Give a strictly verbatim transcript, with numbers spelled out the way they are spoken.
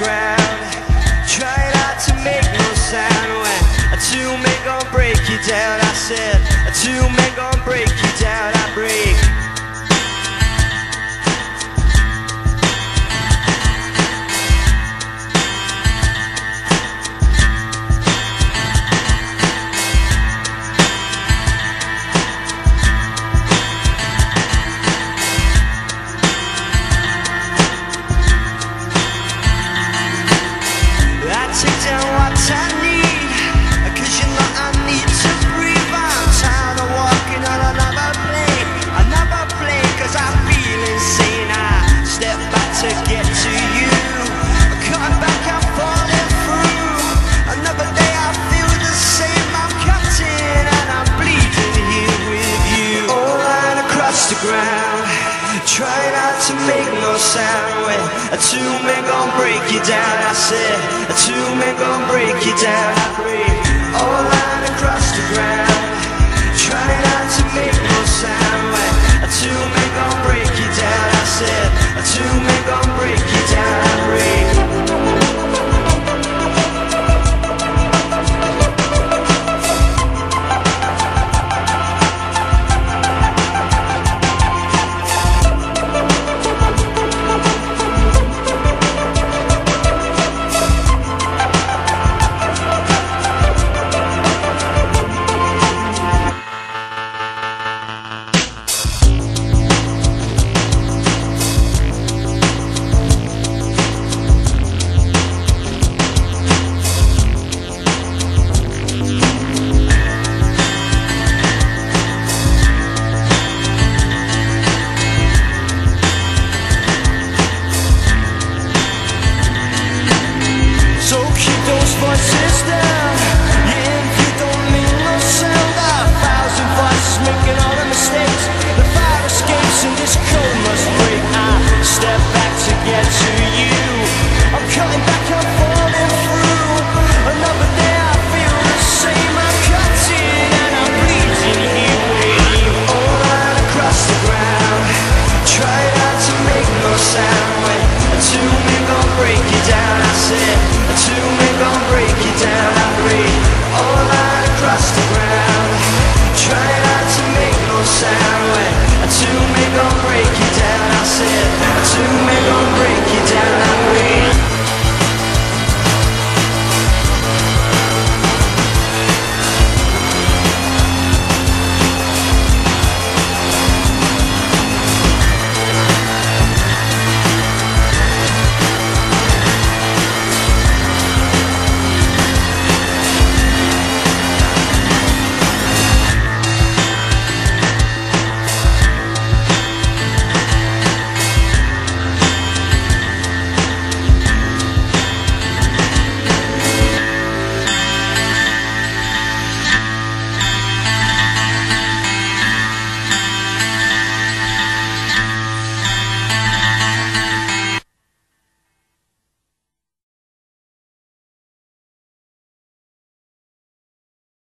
ground. Try not to make no sound when a two men gon' break you down. I said a two men gon' break you down. I break. Take down what I need, cause you know I need to breathe. I'm tired of walking on another plane, another plane, cause I feel insane. I step back to get to you, coming back, I'm falling through. Another day I feel the same, I'm cutting and I'm bleeding here with you. All right across the ground, try not to make no sound when a two men gon' break you down. I said a two men gon' break you down. I break all line across the ground. Try not to make no sound when a two men gon' break you down. I said a two men gon' break you down. I break. Voices down, yeah, if you don't mean no sound. A thousand voices making all the mistakes. The fire escapes and this code must break. I step back to get to you. I'm cutting back, I'm falling through. Another day I feel the same. I'm cutting and I'm bleeding here with you. All right across the ground, try not to make no sound when a two men gon' break you down. I said a two